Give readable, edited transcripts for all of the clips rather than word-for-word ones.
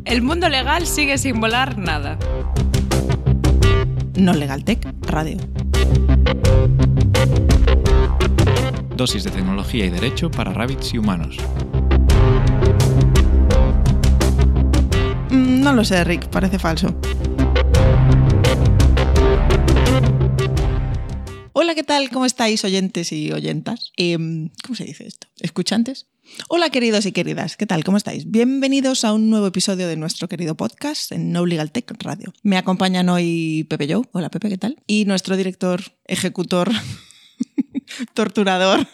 El mundo legal sigue sin volar nada. No Legal Tech Radio. Dosis de tecnología y derecho para rabbits y humanos. No lo sé, Rick, parece falso. Hola, ¿qué tal? ¿Cómo estáis, oyentes y oyentas? ¿Cómo se dice esto? ¿Escuchantes? Hola, queridos y queridas, ¿qué tal? ¿Cómo estáis? Bienvenidos a un nuevo episodio de nuestro querido podcast en No Legal Tech Radio. Me acompañan hoy Pepe Jou. Hola, Pepe, ¿qué tal? Y nuestro director, ejecutor, torturador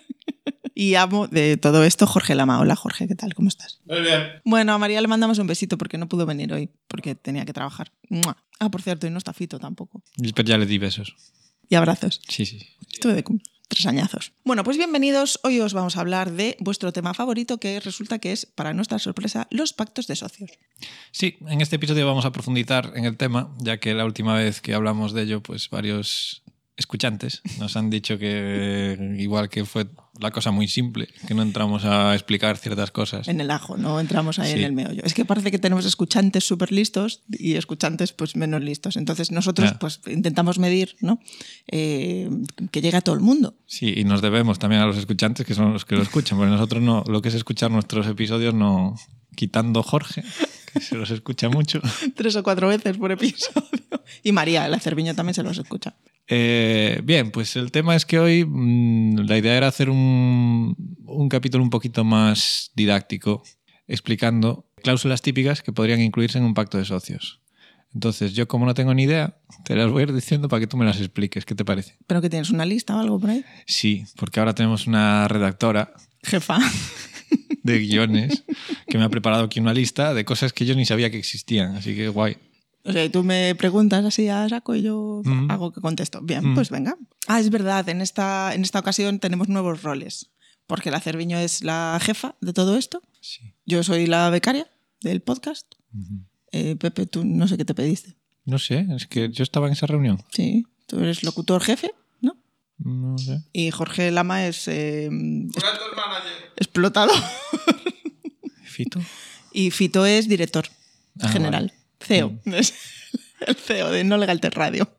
y amo de todo esto, Jorge Lama. Hola, Jorge, ¿qué tal? ¿Cómo estás? Muy bien. Bueno, a María le mandamos un besito porque no pudo venir hoy, porque tenía que trabajar. ¡Mua! Ah, por cierto, y no está Fito tampoco. Pero ya le di besos. Y abrazos. Sí. Estuve de 3 añazos. Bueno, pues bienvenidos. Hoy os vamos a hablar de vuestro tema favorito, que resulta que es, para nuestra sorpresa, los pactos de socios. Sí, en este episodio vamos a profundizar en el tema, ya que la última vez que hablamos de ello, pues varios escuchantes nos han dicho que igual que fue la cosa muy simple, que no entramos a explicar ciertas cosas. En el ajo, no entramos ahí Sí. en el meollo. Es que parece que tenemos escuchantes súper listos y escuchantes pues menos listos. Entonces nosotros pues intentamos medir, ¿no? Que llegue a todo el mundo. Sí, y nos debemos también a los escuchantes, que son los que lo escuchan, porque nosotros no, lo que es escuchar nuestros episodios, no, quitando Jorge, que se los escucha mucho. 3 o 4 veces por episodio. Y María, la Cerviño, también se los escucha. Bien, pues el tema es que hoy la idea era hacer un capítulo un poquito más didáctico, explicando cláusulas típicas que podrían incluirse en un pacto de socios. Entonces, yo como no tengo ni idea, te las voy a ir diciendo para que tú me las expliques. ¿Qué te parece? ¿Pero que tienes una lista o algo por ahí? Sí, porque ahora tenemos una redactora Jefa. de guiones que me ha preparado aquí una lista de cosas que yo ni sabía que existían, así que guay. O sea, y tú me preguntas así a saco y yo hago que contesto. Bien, pues venga. Ah, es verdad, en esta ocasión tenemos nuevos roles, porque la Cerviño es la jefa de todo esto. Sí. Yo soy la becaria del podcast. Pepe, tú no sé qué te pediste. No sé, es que yo estaba en esa reunión. Sí, tú eres locutor jefe, ¿no? No sé. Y Jorge Lama es explotador. ¿Fito? Y Fito es director general. Vale. CEO. Es el CEO de No Legal Tech Radio.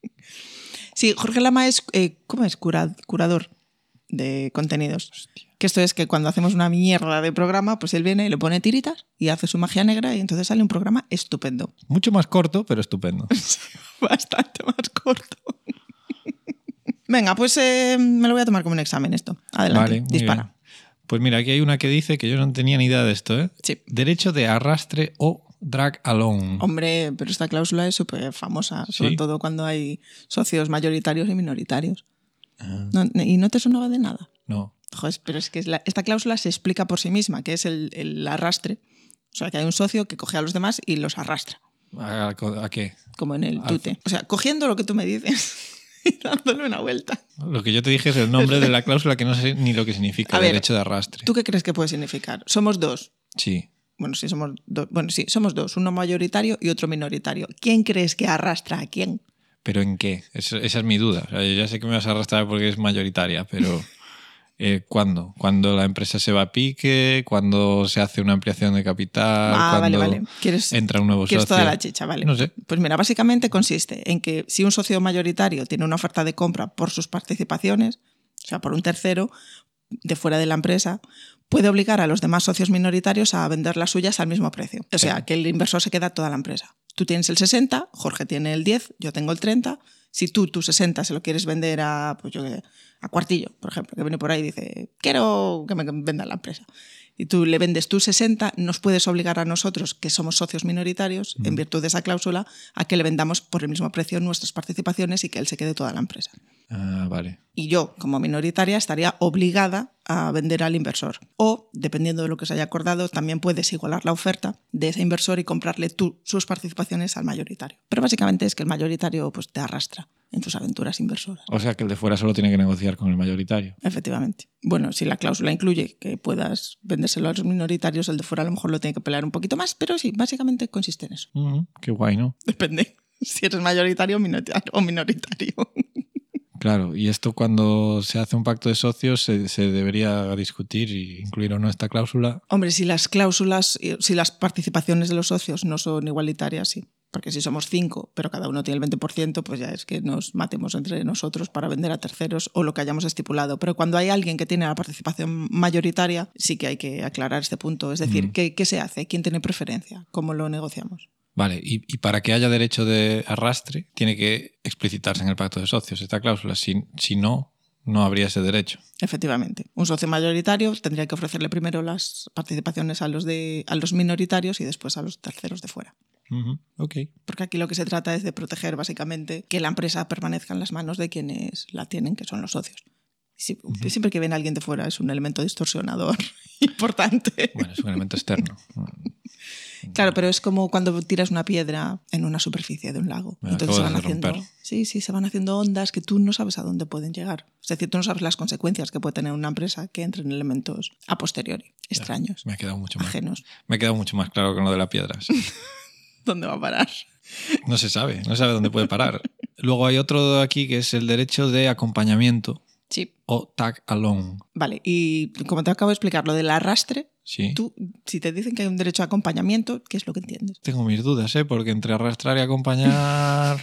Sí, Jorge Lama es, ¿cómo es? Curador de contenidos. Hostia. Que esto es que cuando hacemos una mierda de programa, pues él viene y le pone tiritas y hace su magia negra y entonces sale un programa estupendo. Mucho más corto, pero estupendo. Bastante más corto. Venga, pues me lo voy a tomar como un examen esto. Adelante, Vale, muy dispara. bien. Pues mira, aquí hay una que dice que yo no tenía ni idea de esto, ¿eh? Sí. Derecho de arrastre o drag along. Hombre, pero esta cláusula es súper famosa, sobre todo cuando hay socios mayoritarios y minoritarios. ¿Y no te sonaba de nada? No. Joder, pero es que esta cláusula se explica por sí misma, que es el arrastre. O sea, que hay un socio que coge a los demás y los arrastra, ¿A qué? como en el tute. O sea, cogiendo lo que tú me dices y dándole una vuelta. Lo que yo te dije es el nombre de la cláusula que no sé ni lo que significa, A ver, derecho de arrastre. ¿Tú qué crees que puede significar? Somos dos. Sí. Bueno, sí, somos dos, uno mayoritario y otro minoritario. ¿Quién crees que arrastra a quién? ¿Pero en qué? Esa es mi duda. O sea, yo ya sé que me vas a arrastrar porque es mayoritaria, pero ¿cuándo? ¿Cuando la empresa se va a pique? ¿Cuando se hace una ampliación de capital? ¿Cuándo Vale. entra un nuevo socio? ¿Quieres toda la chicha? Vale. No sé. Pues mira, básicamente consiste en que si un socio mayoritario tiene una oferta de compra por sus participaciones, o sea, por un tercero de fuera de la empresa, puede obligar a los demás socios minoritarios a vender las suyas al mismo precio. O sea, que el inversor se queda toda la empresa. Tú tienes el 60, Jorge tiene el 10, yo tengo el 30. Si tú tu 60 se lo quieres vender a, pues yo qué sé, a Cuartillo, por ejemplo, que viene por ahí y dice, quiero que me vendan la empresa. Y tú le vendes tus 60, nos puedes obligar a nosotros, que somos socios minoritarios, en virtud de esa cláusula, a que le vendamos por el mismo precio nuestras participaciones y que él se quede toda la empresa. Ah, vale. Y yo, como minoritaria, estaría obligada a vender al inversor. O, dependiendo de lo que se haya acordado, también puedes igualar la oferta de ese inversor y comprarle tú sus participaciones al mayoritario. Pero básicamente es que el mayoritario pues, te arrastra en tus aventuras inversoras. O sea que el de fuera solo tiene que negociar con el mayoritario. Efectivamente. Bueno, si la cláusula incluye que puedas vendérselo a los minoritarios, el de fuera a lo mejor lo tiene que pelear un poquito más, pero sí, básicamente consiste en eso. Qué guay, ¿no? Depende si eres mayoritario o minoritario. Claro, y esto cuando se hace un pacto de socios se debería discutir y incluir o no esta cláusula. Hombre, si las cláusulas, si las participaciones de los socios no son igualitarias, sí. Porque si somos 5, pero cada uno tiene el 20%, pues ya es que nos matemos entre nosotros para vender a terceros o lo que hayamos estipulado. Pero cuando hay alguien que tiene la participación mayoritaria, sí que hay que aclarar este punto. Es decir, ¿qué se hace? ¿Quién tiene preferencia? ¿Cómo lo negociamos? Vale, y para que haya derecho de arrastre, tiene que explicitarse en el pacto de socios esta cláusula. Si no, no habría ese derecho. Efectivamente. Un socio mayoritario tendría que ofrecerle primero las participaciones a los minoritarios y después a los terceros de fuera. Okay. Porque aquí lo que se trata es de proteger básicamente que la empresa permanezca en las manos de quienes la tienen, que son los socios. Siempre que viene alguien de fuera es un elemento distorsionador importante. Bueno, es un elemento externo. Claro, pero es como cuando tiras una piedra en una superficie de un lago. Entonces se van haciendo, se van haciendo ondas que tú no sabes a dónde pueden llegar. Es decir, tú no sabes las consecuencias que puede tener una empresa que entren elementos a posteriori, extraños, me ha quedado mucho más, ajenos. Me ha quedado mucho más claro con lo de la piedra. Sí. ¿Dónde va a parar? No se sabe dónde puede parar. Luego hay otro aquí que es el derecho de acompañamiento. Sí. O tag along. Vale, y como te acabo de explicar, lo del arrastre, sí. Tú, si te dicen que hay un derecho a acompañamiento, ¿qué es lo que entiendes? Tengo mis dudas, porque entre arrastrar y acompañar...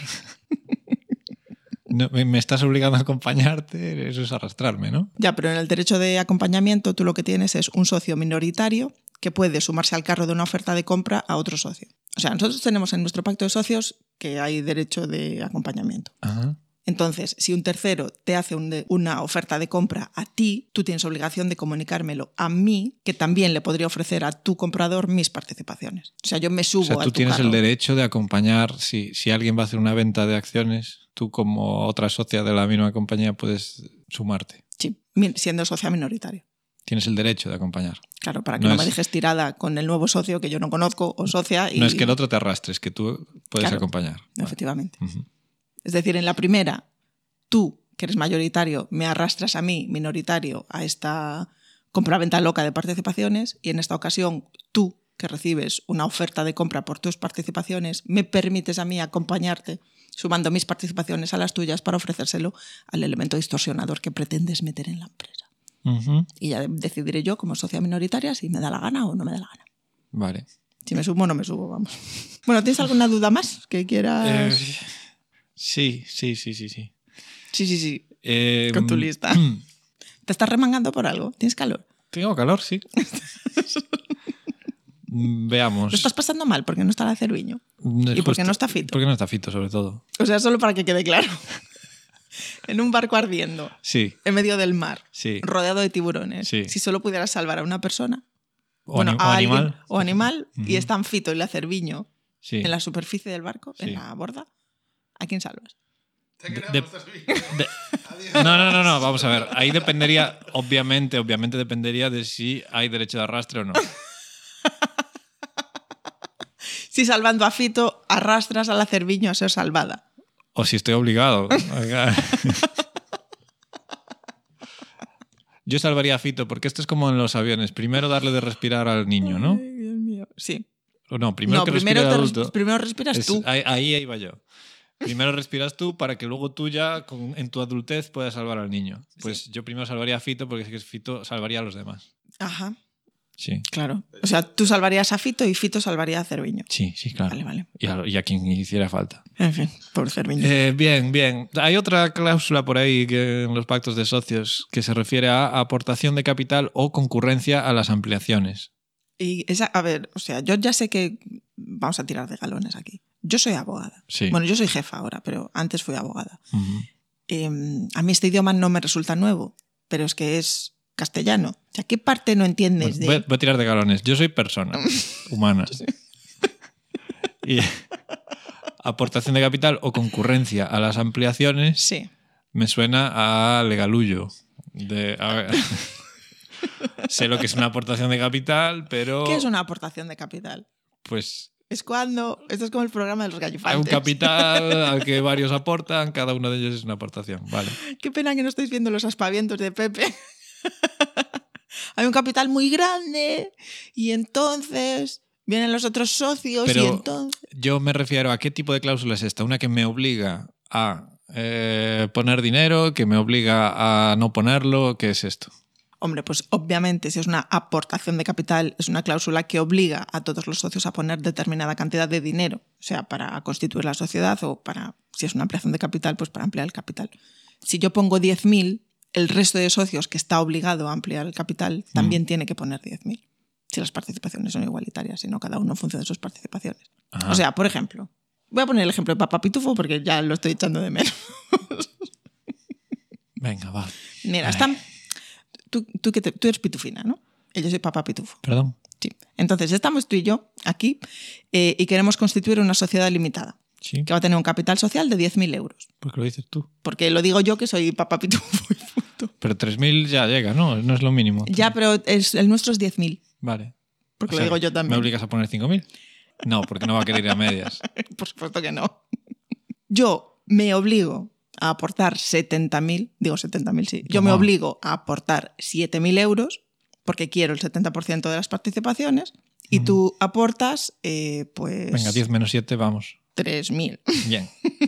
No, me estás obligando a acompañarte, eso es arrastrarme, ¿no? Ya, pero en el derecho de acompañamiento tú lo que tienes es un socio minoritario que puede sumarse al carro de una oferta de compra a otro socio. O sea, nosotros tenemos en nuestro pacto de socios que hay derecho de acompañamiento. Ajá. Entonces, si un tercero te hace una oferta de compra a ti, tú tienes obligación de comunicármelo a mí, que también le podría ofrecer a tu comprador mis participaciones. O sea, yo me subo a tu carro. O sea, tú tienes el derecho de acompañar, si alguien va a hacer una venta de acciones, tú como otra socia de la misma compañía puedes sumarte. Sí, siendo socia minoritaria. Tienes el derecho de acompañar. Claro, para que no me dejes tirada con el nuevo socio que yo no conozco o socia. Y... No es que el otro te arrastre, es que tú puedes acompañar. Efectivamente. Vale. Es decir, en la primera, tú, que eres mayoritario, me arrastras a mí, minoritario, a esta compra-venta loca de participaciones, y en esta ocasión, tú, que recibes una oferta de compra por tus participaciones, me permites a mí acompañarte, sumando mis participaciones a las tuyas para ofrecérselo al elemento distorsionador que pretendes meter en la empresa. Y ya decidiré yo, como socia minoritaria, si me da la gana o no me da la gana. Vale. Si me subo o no me subo, vamos. Bueno, ¿tienes alguna duda más que quieras...? Sí. Sí. Con tu lista. ¿Te estás remangando por algo? ¿Tienes calor? Tengo calor, sí. Veamos. ¿Lo estás pasando mal porque no está la Cerviño? ¿Y porque no está Fito? Porque no está Fito, sobre todo. O sea, solo para que quede claro. En un barco ardiendo. Sí. En medio del mar. Sí. Rodeado de tiburones. Sí. Si solo pudieras salvar a una persona... O animal. O animal, y están Fito y la Cerviño sí. en la superficie del barco, sí. en la borda, ¿a quién salvas? No, vamos a ver. Ahí dependería, obviamente dependería de si hay derecho de arrastre o no. Si salvando a Fito arrastras a la Cerviño a ser salvada. O si estoy obligado. Yo salvaría a Fito porque esto es como en los aviones. Primero darle de respirar al niño, ¿no? Ay, Dios mío. Sí. No, primero respire el adulto. Primero respiras tú. Ahí iba yo. Primero respiras tú para que luego tú ya en tu adultez puedas salvar al niño. Pues sí. Yo primero salvaría a Fito porque sé que Fito salvaría a los demás. Ajá. Sí. Claro. O sea, tú salvarías a Fito y Fito salvaría a Cerviño. Sí, claro. Vale. Y a quien hiciera falta. En fin, por Cerviño. Bien. Hay otra cláusula por ahí que en los pactos de socios que se refiere a aportación de capital o concurrencia a las ampliaciones. Y esa, a ver, o sea, yo ya sé que vamos a tirar de galones aquí. Yo soy abogada. Sí. Bueno, yo soy jefa ahora, pero antes fui abogada. Uh-huh. A mí este idioma no me resulta nuevo, pero es que es castellano. O sea, ¿qué parte no entiendes de...? Voy a tirar de galones. Yo soy persona humana. Sí. Y aportación de capital o concurrencia a las ampliaciones sí. Me suena a legalullo. Sé lo que es una aportación de capital, pero... ¿Qué es una aportación de capital? Pues... Es cuando... Esto es como el programa de los gallifantes. Hay un capital al que varios aportan, cada uno de ellos es una aportación. Vale. Qué pena que no estáis viendo los aspavientos de Pepe. Hay un capital muy grande y entonces vienen los otros socios. Pero y entonces... yo me refiero a qué tipo de cláusula es esta. Una que me obliga a poner dinero, que me obliga a no ponerlo. ¿Qué es esto? Hombre, pues obviamente si es una aportación de capital, es una cláusula que obliga a todos los socios a poner determinada cantidad de dinero, o sea, para constituir la sociedad o para, si es una ampliación de capital, pues para ampliar el capital. Si yo pongo 10.000, el resto de socios que está obligado a ampliar el capital también tiene que poner 10.000. Si las participaciones son igualitarias, y no cada uno en función de sus participaciones. Ajá. O sea, por ejemplo, voy a poner el ejemplo de Papá Pitufo porque ya lo estoy echando de menos. Venga, va. Mira, están... Tú eres pitufina, ¿no? Y yo soy Papá Pitufo. ¿Perdón? Sí. Entonces, estamos tú y yo aquí y queremos constituir una sociedad limitada Sí. que va a tener un capital social de 10.000 euros. ¿Por qué lo dices tú? Porque lo digo yo que soy Papá Pitufo y punto. Pero 3.000 ya llega, ¿no? No es lo mínimo. Ya, pero el nuestro es 10.000. Vale. Porque O sea, lo digo yo también. ¿Me obligas a poner 5.000? No, porque no va a querer ir a medias. Por supuesto que no. Yo me obligo a aportar 70.000, digo 70.000, sí. Yo me ¿Cómo? obligo a aportar 7.000 euros porque quiero el 70% de las participaciones y tú aportas, pues... Venga, 10 menos 7, vamos. 3.000. Bien.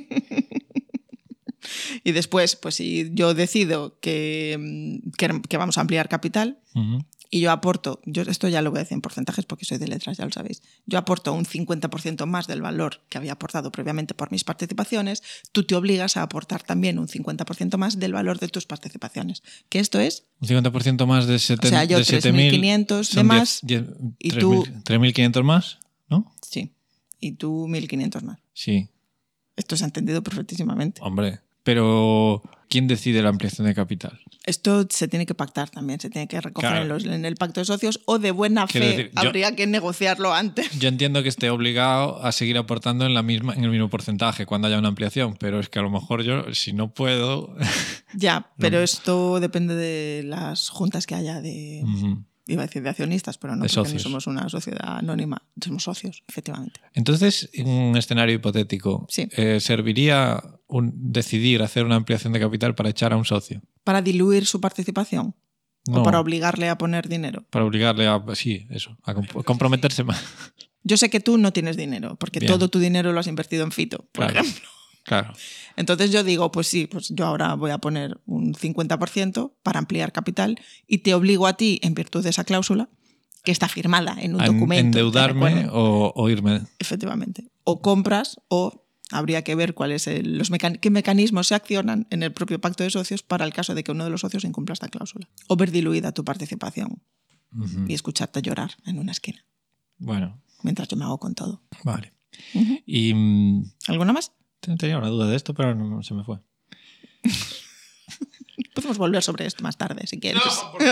Y después, pues si yo decido que vamos a ampliar capital Ujú. y yo aporto, esto ya lo voy a decir en porcentajes porque soy de letras, ya lo sabéis, yo aporto un 50% más del valor que había aportado previamente por mis participaciones, tú te obligas a aportar también un 50% más del valor de tus participaciones. Que esto es... Un 50% más de 7.000. O sea, yo 3.500 de más y tú... 3.500 más, ¿no? Sí, y tú 1.500 más. Sí. Esto se ha entendido perfectísimamente. Hombre. Pero, ¿quién decide la ampliación de capital? Esto se tiene que pactar también, se tiene que recoger Claro. en el pacto de socios o de buena Quiero fe. decir, Habría que negociarlo antes. Yo entiendo que esté obligado a seguir aportando en el mismo porcentaje cuando haya una ampliación, pero es que a lo mejor yo, si no puedo... Ya, pero esto depende de las juntas que haya de... Ujú. Iba a decir de accionistas, pero no, De porque socios. no somos una sociedad anónima. Somos socios, efectivamente. Entonces, en un escenario hipotético, Sí. ¿serviría decidir hacer una ampliación de capital para echar a un socio? ¿Para diluir su participación? No, ¿O para obligarle a poner dinero? para obligarle a, sí, eso, a comprometerse más. Yo sé que tú no tienes dinero, porque Bien. todo tu dinero lo has invertido en Fito, por Claro. ejemplo. Claro. Entonces yo digo, pues sí, pues yo ahora voy a poner un 50% para ampliar capital y te obligo a ti, en virtud de esa cláusula, que está firmada en un documento. Endeudarme ¿de acuerdo? o irme. Efectivamente. O compras o habría que ver cuáles qué mecanismos se accionan en el propio pacto de socios para el caso de que uno de los socios incumpla esta cláusula. O ver diluida tu participación Ujú. y escucharte llorar en una esquina, Bueno, mientras yo me hago con todo. vale. Ujú. Y ¿Alguna más? tenía una duda de esto, pero no se me fue. Podemos volver sobre esto más tarde, si quieres.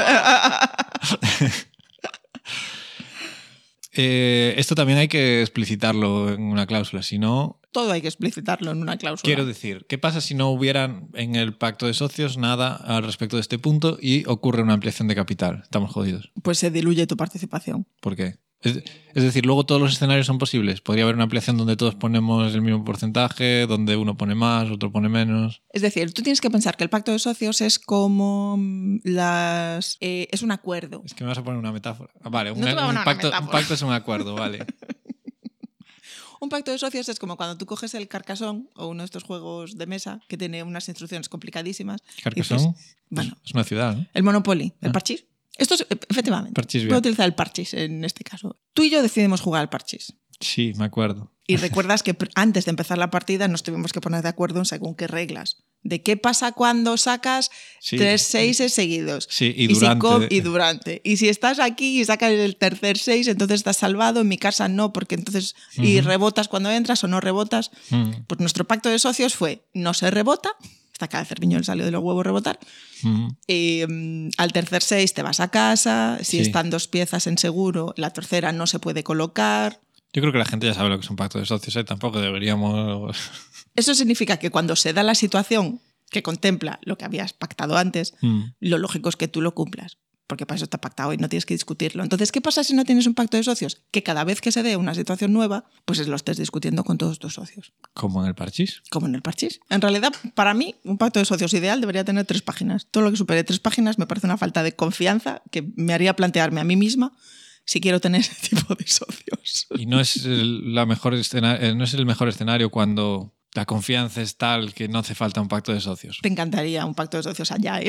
Esto también hay que explicitarlo en una cláusula, si no... Todo hay que explicitarlo en una cláusula. Quiero decir, ¿qué pasa si no hubiera en el pacto de socios nada al respecto de este punto y ocurre una ampliación de capital? Estamos jodidos. Pues se diluye tu participación. ¿Por qué? Es decir, luego todos los escenarios son posibles. Podría haber una ampliación donde todos ponemos el mismo porcentaje, donde uno pone más, otro pone menos. Es decir, tú tienes que pensar que el pacto de socios es como es un acuerdo. Es que me vas a poner una metáfora. Vale, No te voy a poner una un metáfora. pacto es un acuerdo, vale. Un pacto de socios es como cuando tú coges el Carcassonne o uno de estos juegos de mesa que tiene unas instrucciones complicadísimas. Carcassonne Bueno, es una ciudad, ¿no? el Monopoly, el Ah. parchís. Esto es, efectivamente, Parchís, bien. puedo utilizar el parchís en este caso. Tú y yo decidimos jugar al parchís. Sí, me acuerdo. Y recuerdas que antes de empezar la partida nos tuvimos que poner de acuerdo en según qué reglas. ¿De qué pasa cuando sacas Sí. 3 6 seguidos? Sí, y durante. Y durante. Y si estás aquí y sacas el tercer 6, entonces estás salvado. En mi casa no, porque entonces... Y rebotas cuando entras o no rebotas. Pues nuestro pacto de socios fue, no se rebota. Hasta cada cerviño le salió de los huevos rebotar. Al tercer 6 te vas a casa. Si Sí. están 2 piezas en seguro, la tercera no se puede colocar. Yo creo que la gente ya sabe lo que es un pacto de socios, ¿eh? Tampoco deberíamos... Eso significa que cuando se da la situación que contempla lo que habías pactado antes, lo lógico es que tú lo cumplas, porque para eso está pactado y no tienes que discutirlo. Entonces, ¿qué pasa si no tienes un pacto de socios? Que cada vez que se dé una situación nueva, pues lo estés discutiendo con todos tus socios. Como en el parchís. Como en el parchís. En realidad, para mí, un pacto de socios ideal debería tener 3 páginas. Todo lo que supere 3 páginas me parece una falta de confianza que me haría plantearme a mí misma si quiero tener ese tipo de socios. Y no es el mejor escenario cuando La confianza es tal que no hace falta un pacto de socios. Te encantaría un pacto de socios Agile.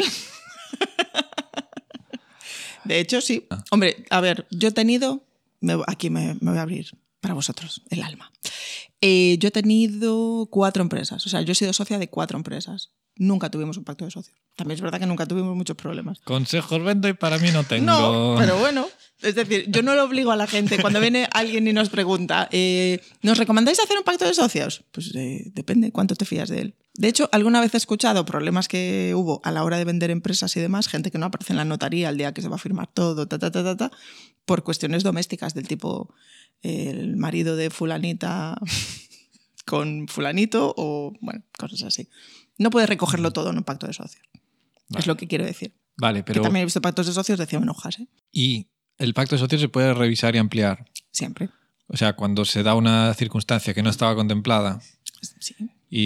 De hecho, sí. Hombre, a ver, yo he tenido... Aquí me voy a abrir para vosotros el alma. Yo he tenido 4 empresas. O sea, yo he sido socia de 4 empresas. Nunca tuvimos un pacto de socios. También es verdad que nunca tuvimos muchos problemas. Consejos vendo y para mí no tengo. No, pero bueno. Es decir, yo no lo obligo a la gente. Cuando viene alguien y nos pregunta, ¿nos recomendáis hacer un pacto de socios? Pues depende, ¿cuánto te fías de él? De hecho, alguna vez he escuchado problemas que hubo a la hora de vender empresas y demás, gente que no aparece en la notaría el día que se va a firmar todo, por cuestiones domésticas del tipo el marido de fulanita con fulanito o, bueno, cosas así. No puedes recogerlo todo en un pacto de socios. Vale. Es lo que quiero decir. Vale, pero... Que también he visto pactos de socios de 100 hojas, ¿eh? Y el pacto de socios se puede revisar y ampliar. Siempre. O sea, cuando se da una circunstancia que no estaba contemplada. Sí.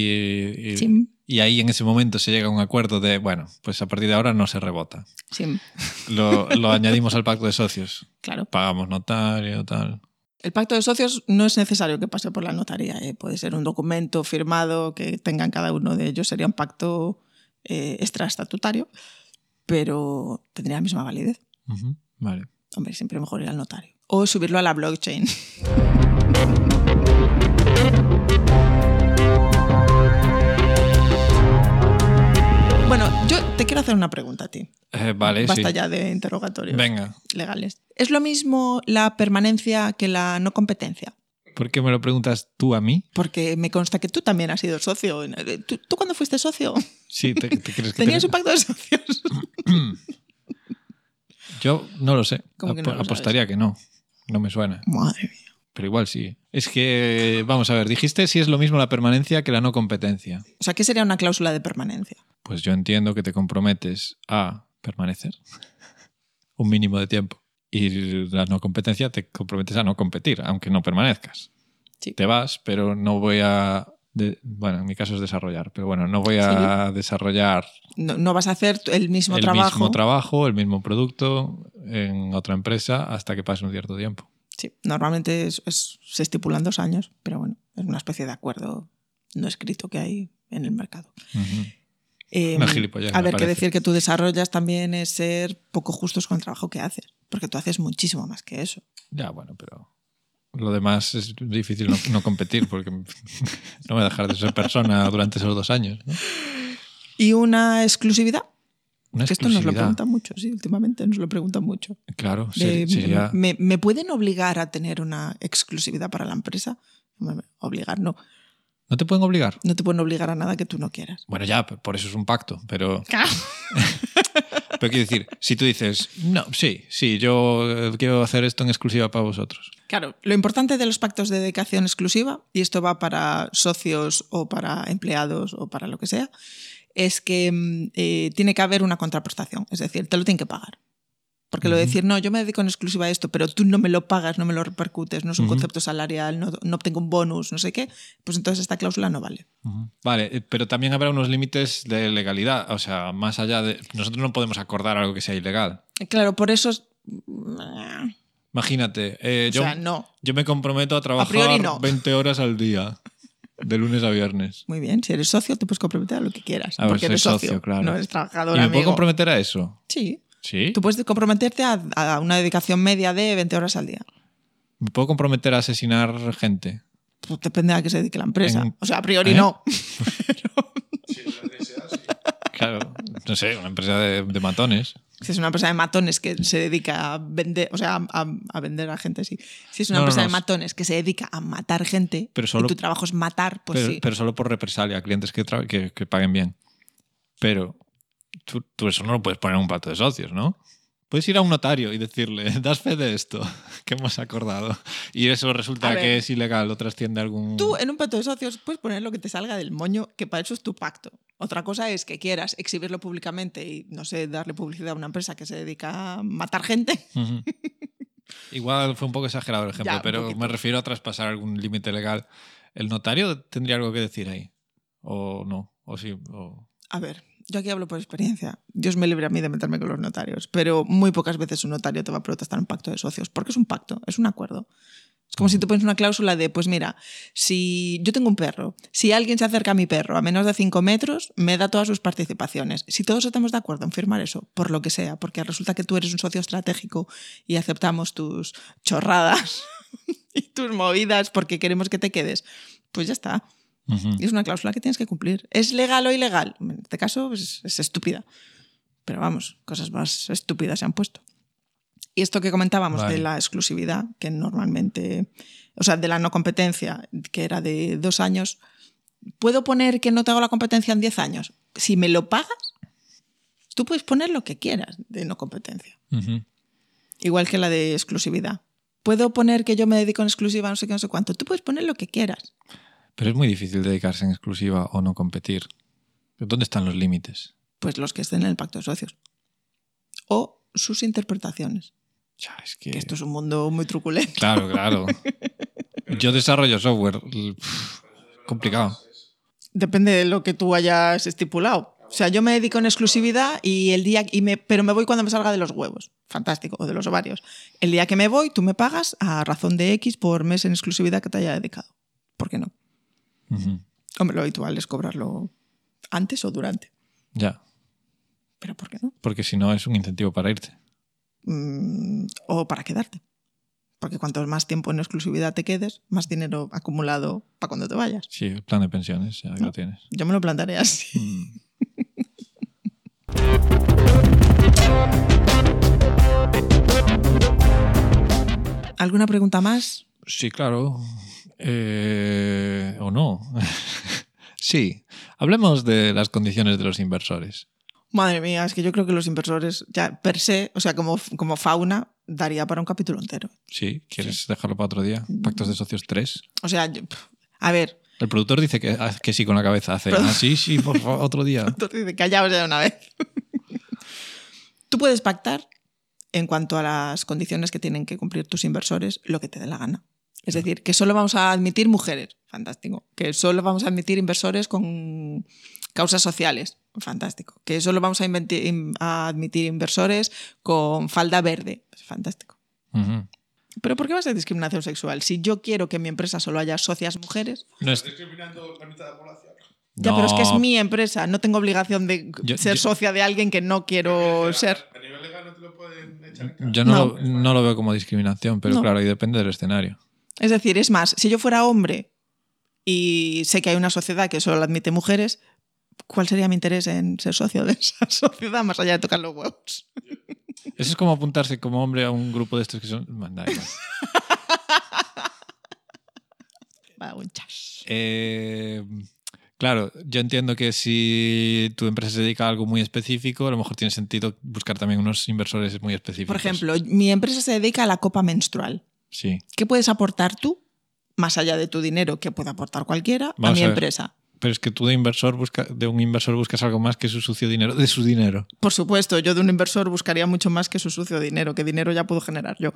Y ahí en ese momento se llega a un acuerdo de, bueno, pues a partir de ahora no se rebota. Sí. Lo añadimos al pacto de socios. Claro. Pagamos notario, tal. El pacto de socios no es necesario que pase por la notaría. Puede ser un documento firmado que tengan cada uno de ellos. Sería un pacto extraestatutario, pero tendría la misma validez. Vale. Hombre, siempre mejor ir al notario. O subirlo a la blockchain. Bueno, yo te quiero hacer una pregunta a ti. Vale, Basta sí. ya de interrogatorios Venga. legales. ¿Es lo mismo la permanencia que la no competencia? ¿Por qué me lo preguntas tú a mí? Porque me consta que tú también has sido socio. ¿Tú cuándo fuiste socio? Sí, ¿te crees que ¿Tenías un pacto de socios? Yo no lo sé. ¿Cómo que no lo Apostaría que no. No me suena. Madre mía. Pero igual sí. Es que, vamos a ver, dijiste si es lo mismo la permanencia que la no competencia. O sea, ¿qué sería una cláusula de permanencia? Pues yo entiendo que te comprometes a permanecer un mínimo de tiempo. Y la no competencia te comprometes a no competir, aunque no permanezcas. Sí. Te vas, pero no voy a... bueno, en mi caso es desarrollar, pero bueno, no voy a desarrollar... No vas a hacer el mismo el trabajo. mismo trabajo, el mismo producto en otra empresa hasta que pase un cierto tiempo. Sí, normalmente se estipulan 2 años, pero bueno, es una especie de acuerdo no escrito que hay en el mercado. Una gilipollez, a ver, me que parece. decir que tú desarrollas también es ser poco justos con el trabajo que haces, porque tú haces muchísimo más que eso. Ya, bueno, pero lo demás es difícil no competir porque no voy a dejar de ser persona durante esos 2 años, ¿no? ¿Y una exclusividad? Una Que esto nos lo exclusividad. preguntan mucho, sí, últimamente nos lo preguntan mucho. Claro, De, sería... ¿me pueden obligar a tener una exclusividad para la empresa? Obligar no. ¿No te pueden obligar? No te pueden obligar a nada que tú no quieras. Bueno, ya, por eso es un pacto, pero... Claro. Pero quiero decir, si tú dices, no, sí, yo quiero hacer esto en exclusiva para vosotros. Claro, lo importante de los pactos de dedicación exclusiva, y esto va para socios o para empleados o para lo que sea, es que tiene que haber una contraprestación, es decir, te lo tienen que pagar. Porque lo de decir, no, yo me dedico en exclusiva a esto, pero tú no me lo pagas, no me lo repercutes, no es un concepto salarial, no obtengo un bonus, no sé qué, pues entonces esta cláusula no vale. Vale, pero también habrá unos límites de legalidad, o sea, más allá de... Nosotros no podemos acordar algo que sea ilegal. Claro, por eso es... Imagínate, no. yo me comprometo a trabajar priori no. 20 horas al día, de lunes a viernes. Muy bien, si eres socio te puedes comprometer a lo que quieras. A ver, porque soy eres socio, claro. no eres trabajador, ¿Y me amigo. puedo comprometer a eso? Sí. ¿Sí? Tú puedes comprometerte a una dedicación media de 20 horas al día. ¿Me puedo comprometer a asesinar gente? Pues depende a qué se dedique la empresa. O sea, a priori ¿Eh? no. Claro, no sé, una empresa de matones. Si es una empresa de matones que se dedica a vender, o sea, a vender a gente, sí. Si es una empresa de matones que se dedica a matar gente pero solo, y tu trabajo es matar, pues sí. Pero solo por represalia, clientes que paguen bien. Pero tú eso no lo puedes poner en un pacto de socios, ¿no? Puedes ir a un notario y decirle, das fe de esto que hemos acordado. Y eso resulta que es ilegal o trasciende algún... Tú en un pacto de socios puedes poner lo que te salga del moño, que para eso es tu pacto. Otra cosa es que quieras exhibirlo públicamente y, no sé, darle publicidad a una empresa que se dedica a matar gente. Igual fue un poco exagerado el ejemplo, Ya, pero me refiero a traspasar algún límite legal. ¿El notario tendría algo que decir ahí? ¿O no? ¿O sí? A ver, yo aquí hablo por experiencia. Dios me libre a mí de meterme con los notarios, pero muy pocas veces un notario te va a protestar un pacto de socios, porque es un pacto, es un acuerdo. Es Como si tú pones una cláusula de, pues mira, si yo tengo un perro, si alguien se acerca a mi perro a menos de 5 metros, me da todas sus participaciones. Si todos estamos de acuerdo en firmar eso, por lo que sea, porque resulta que tú eres un socio estratégico y aceptamos tus chorradas y tus movidas porque queremos que te quedes, pues ya está. Y es una cláusula que tienes que cumplir. ¿Es legal o ilegal? En este caso es estúpida. Pero vamos, cosas más estúpidas se han puesto. Y esto que comentábamos de la exclusividad, que normalmente, o sea, de la no competencia, que era de 2 años, ¿puedo poner que no te hago la competencia en 10 años? Si me lo pagas, tú puedes poner lo que quieras de no competencia. Igual que la de exclusividad. ¿Puedo poner que yo me dedico en exclusiva no sé qué, no sé cuánto? Tú puedes poner lo que quieras. Pero es muy difícil dedicarse en exclusiva o no competir. ¿Dónde están los límites? Pues los que estén en el pacto de socios. O sus interpretaciones. Ya, es que esto es un mundo muy truculento. Claro. Yo desarrollo software. Complicado. Depende de lo que tú hayas estipulado. O sea, yo me dedico en exclusividad y pero me voy cuando me salga de los huevos. Fantástico. O de los ovarios. El día que me voy, tú me pagas a razón de X por mes en exclusividad que te haya dedicado. ¿Por qué no? Hombre, lo habitual es cobrarlo antes o durante. Ya. ¿Pero por qué no? Porque si no es un incentivo para irte. O para quedarte. Porque cuanto más tiempo en exclusividad te quedes, más dinero acumulado para cuando te vayas. Sí, el plan de pensiones, ya lo tienes. Yo me lo plantearé así. ¿Alguna pregunta más? Sí, claro. ¿O no? Sí. Hablemos de las condiciones de los inversores. Madre mía, es que yo creo que los inversores, ya per se, o sea, como fauna, daría para un capítulo entero. Sí, ¿quieres dejarlo para otro día? Pactos de socios 3. O sea, a ver. El productor dice que sí con la cabeza. Hace, sí, por favor, otro día. El productor dice, callaos de una vez. Tú puedes pactar, en cuanto a las condiciones que tienen que cumplir tus inversores, lo que te dé la gana. Es decir, que solo vamos a admitir mujeres, fantástico. Que solo vamos a admitir inversores con causas sociales, fantástico. Que solo vamos a admitir inversores con falda verde, fantástico. ¿Pero por qué va a ser discriminación sexual? Si yo quiero que en mi empresa solo haya socias mujeres... No es discriminando la mitad de la población. Ya, pero es que es mi empresa. No tengo obligación de ser socia de alguien que no quiero ser. A nivel legal no te lo pueden echar en cara. Yo no lo veo como discriminación, pero claro, y depende del escenario. Es decir, es más, si yo fuera hombre y sé que hay una sociedad que solo admite mujeres, ¿cuál sería mi interés en ser socio de esa sociedad más allá de tocar los huevos? Eso es como apuntarse como hombre a un grupo de estos que son... Claro, yo entiendo que si tu empresa se dedica a algo muy específico, a lo mejor tiene sentido buscar también unos inversores muy específicos. Por ejemplo, mi empresa se dedica a la copa menstrual. Sí. ¿Qué puedes aportar tú, más allá de tu dinero, que puede aportar cualquiera, a mi empresa? Pero es que tú de un inversor buscas algo más que su sucio dinero, de su dinero. Por supuesto, yo de un inversor buscaría mucho más que su sucio dinero, que dinero ya puedo generar yo.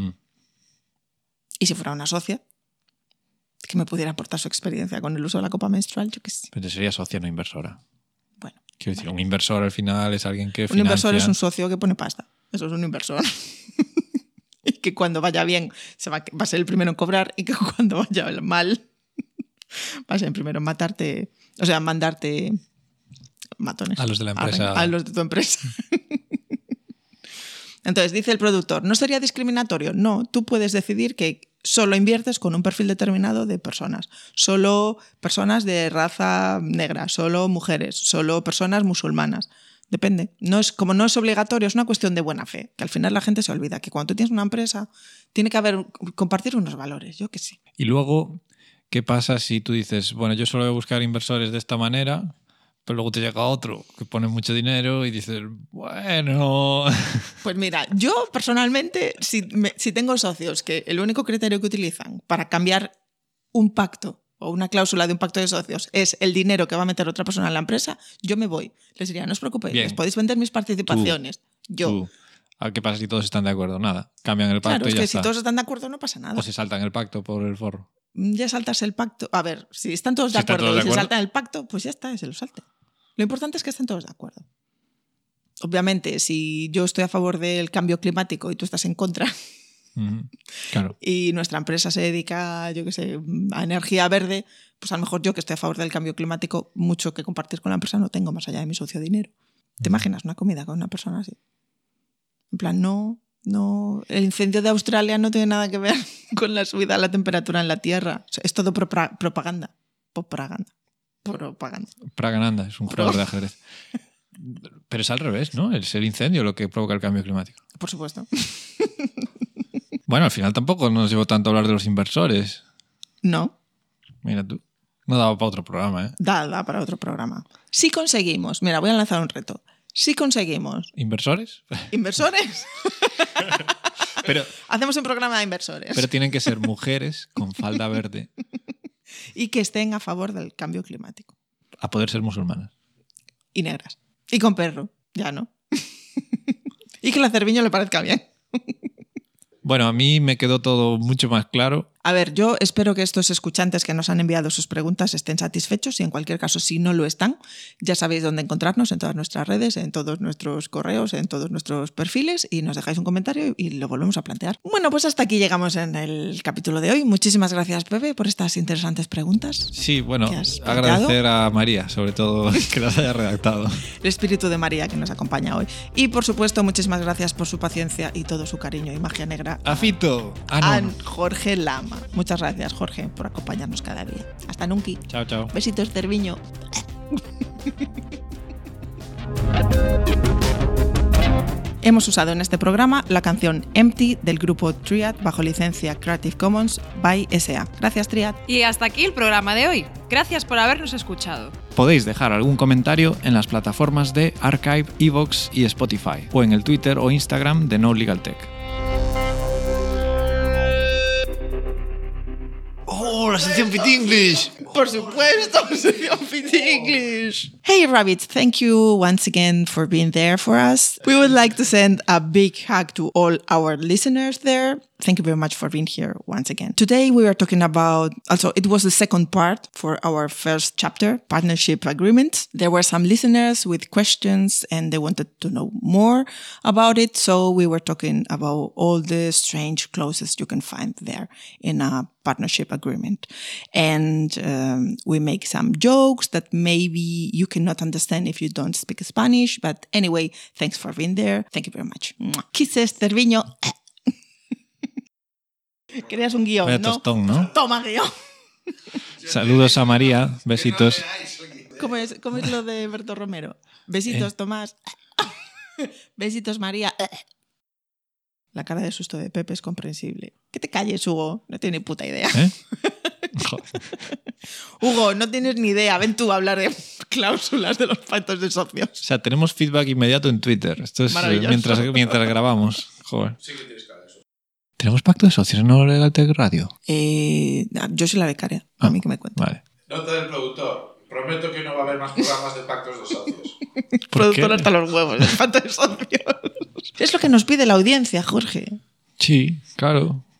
Y si fuera una socia, que me pudiera aportar su experiencia con el uso de la copa menstrual, yo qué sé. Pero sería socia, no inversora. Bueno. Quiero decir, un inversor al final es alguien que Un financia. inversor es un socio que pone pasta. Eso es un inversor. Y que cuando vaya bien va a ser el primero en cobrar y que cuando vaya mal va a ser el primero en matarte, o sea, mandarte matones. A los de la empresa. A los de tu empresa. Entonces, dice el productor, ¿no sería discriminatorio? No, tú puedes decidir que solo inviertes con un perfil determinado de personas. Solo personas de raza negra, solo mujeres, solo personas musulmanas. Depende. Como no es obligatorio, es una cuestión de buena fe. Que al final la gente se olvida que cuando tú tienes una empresa tiene que compartir unos valores, yo qué sé. Y luego, ¿qué pasa si tú dices, bueno, yo solo voy a buscar inversores de esta manera, pero luego te llega otro que pone mucho dinero y dices, bueno... Pues mira, yo personalmente, si tengo socios que el único criterio que utilizan para cambiar un pacto o una cláusula de un pacto de socios es el dinero que va a meter otra persona en la empresa, yo me voy. Les diría, no os preocupéis, les podéis vender mis participaciones. Tú. ¿Qué pasa si todos están de acuerdo? Nada, cambian el pacto. Claro, es y ya que está. si todos están de acuerdo no pasa nada. O se saltan el pacto por el forro. Ya saltas el pacto. A ver, si están todos de acuerdo y se saltan el pacto, pues ya está, se lo salte. Lo importante es que estén todos de acuerdo. Obviamente, si yo estoy a favor del cambio climático y tú estás en contra, Claro. y nuestra empresa se dedica, yo qué sé, a energía verde, pues a lo mejor yo que estoy a favor del cambio climático, mucho que compartir con la empresa no tengo más allá de mi socio dinero. ¿Te imaginas una comida con una persona así? En plan, no, el incendio de Australia no tiene nada que ver con la subida de la temperatura en la Tierra. O sea, es todo propaganda. Propaganda. Pragananda es un jugador de ajedrez. Pero es al revés, ¿no? Es el incendio lo que provoca el cambio climático. Por supuesto. Bueno, al final tampoco nos llevó tanto a hablar de los inversores. No. Mira tú. No daba para otro programa, ¿eh? Da para otro programa. Si conseguimos, mira, voy a lanzar un reto. Si conseguimos ¿Inversores? inversores, Pero, hacemos un programa de inversores pero tienen que ser mujeres con falda verde y que estén a favor del cambio climático. a poder ser musulmanas. Y negras. Y con perro. Ya no. Y que la Cerviño le parezca bien. Bueno, a mí me quedó todo mucho más claro. A ver, yo espero que estos escuchantes que nos han enviado sus preguntas estén satisfechos y en cualquier caso, si no lo están, ya sabéis dónde encontrarnos en todas nuestras redes, en todos nuestros correos, en todos nuestros perfiles y nos dejáis un comentario y lo volvemos a plantear. Bueno, pues hasta aquí llegamos en el capítulo de hoy. Muchísimas gracias, Pepe, por estas interesantes preguntas. Sí, bueno, ¿Qué has agradecer a María, sobre todo, que las haya redactado. El espíritu de María que nos acompaña hoy. Y por supuesto, muchísimas gracias por su paciencia y todo su cariño y magia negra. A Fito. A No. Jorge Lama. Muchas gracias, Jorge, por acompañarnos cada día. Hasta nunca. Chao, chao. Besitos, Cerviño. Hemos usado en este programa la canción Empty del grupo Triad bajo licencia Creative Commons by SA. Gracias, Triad. Y hasta aquí el programa de hoy. Gracias por habernos escuchado. Podéis dejar algún comentario en las plataformas de Archive, Evox y Spotify, o en el Twitter o Instagram de No Legal Tech. ¡Oh, la sección Fit English! Por supuesto, sección Fit English. Hey Rabbits, thank you once again for being there for us. We would like to send a big hug to all our listeners there. Thank you very much for being here once again. Today we are talking about, also it was the second part for our first chapter, partnership agreements. There were some listeners with questions and they wanted to know more about it. So we were talking about all the strange clauses you can find there in a partnership agreement. And we make some jokes that maybe you cannot understand if you don't speak Spanish. But anyway, thanks for being there. Thank you very much. Kisses, Cerviño. Querías un guión, Vaya ¿no? tostón, ¿no? Toma guión. Saludos a María, besitos. ¿Cómo es lo de Berto Romero? Besitos, Tomás. Besitos, María. La cara de susto de Pepe es comprensible. Que te calles, Hugo. No tienes ni puta idea. ¿Eh? Joder. Hugo, no tienes ni idea. Ven tú a hablar de cláusulas de los pactos de socios. O sea, tenemos feedback inmediato en Twitter. Esto es Maravilloso. mientras grabamos. Joder. Sí que tienes cara de eso. ¿Tenemos pacto de socios en No Legal Tech Radio? Yo soy la becaria. A mí que me cuenta. Vale. Nota del productor. Prometo que no va a haber más programas de pactos de socios. ¿Por Productor qué? hasta los huevos. El pacto de socios. Es lo que nos pide la audiencia, Jorge. Sí, claro.